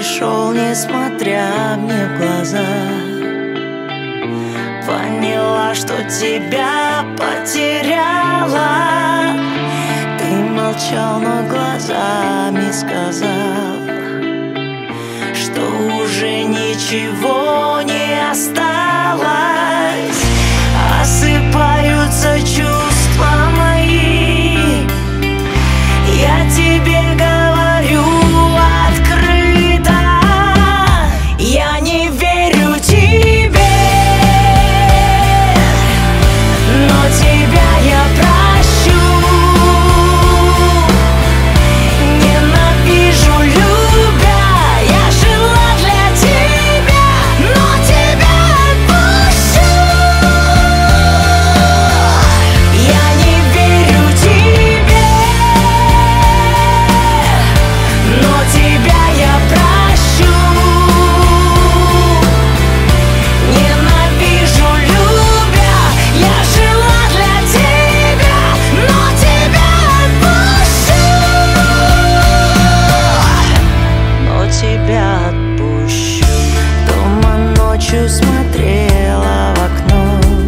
пришел, несмотря мне в глаза. Поняла, что тебя потеряла. Ты молчал, но глазами сказал, что уже ничего не осталось. Осыпаются чувства мои, я тебе говорю открыто. Я не верю тебе, но тебя я прощу. Ненавижу, любя, я жила для тебя, но тебя отпущу. Я не верю тебе, но тебя я прощу. Ненавижу, любя, я жила для тебя, но тебя отпущу. Но тебя отпущу. Дома ночью смотрела в окно,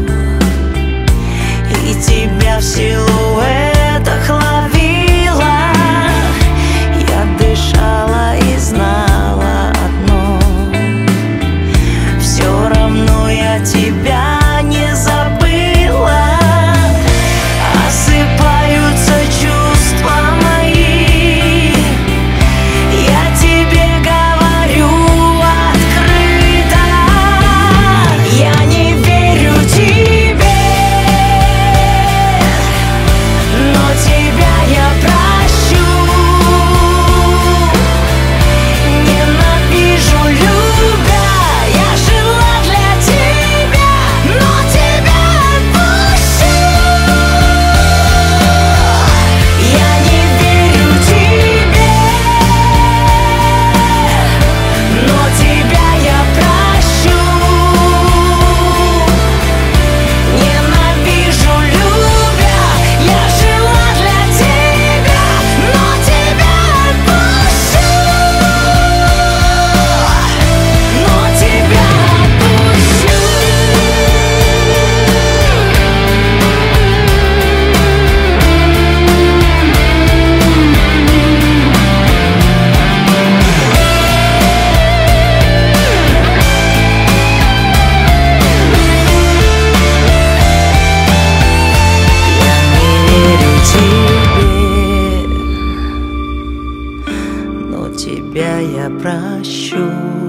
и тебя в силуэтах ловила. Я дышала и знала одно: все равно я тебя не забыла. Осыпаются чувства мои, я тебе говорю открыто. Я не верю тебе, но тебя я прощу. Ненавижу, любя, я жила для тебя, но тебя отпущу. Я не верю тебе, но тебя я прощу. Ненавижу, любя, я жила для тебя, но тебя отпущу. Но тебя отпущу. Я не верю тебе, но тебя я прощу.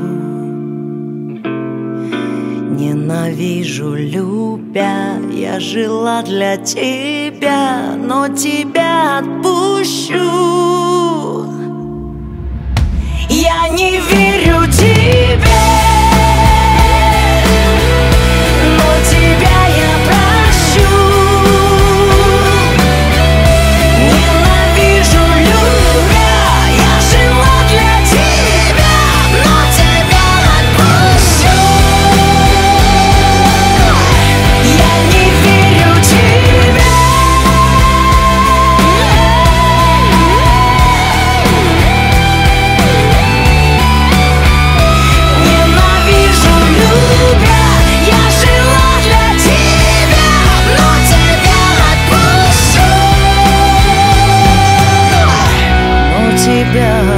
Ненавижу, любя, я жила для тебя, но тебя отпущу. Я не верю тебе, но тебя я прощу. Ненавижу, любя, я жила для тебя, но тебя отпущу. Я не верю тебе, ненавижу, любя, я жила для тебя, но тебя отпущу. Но тебя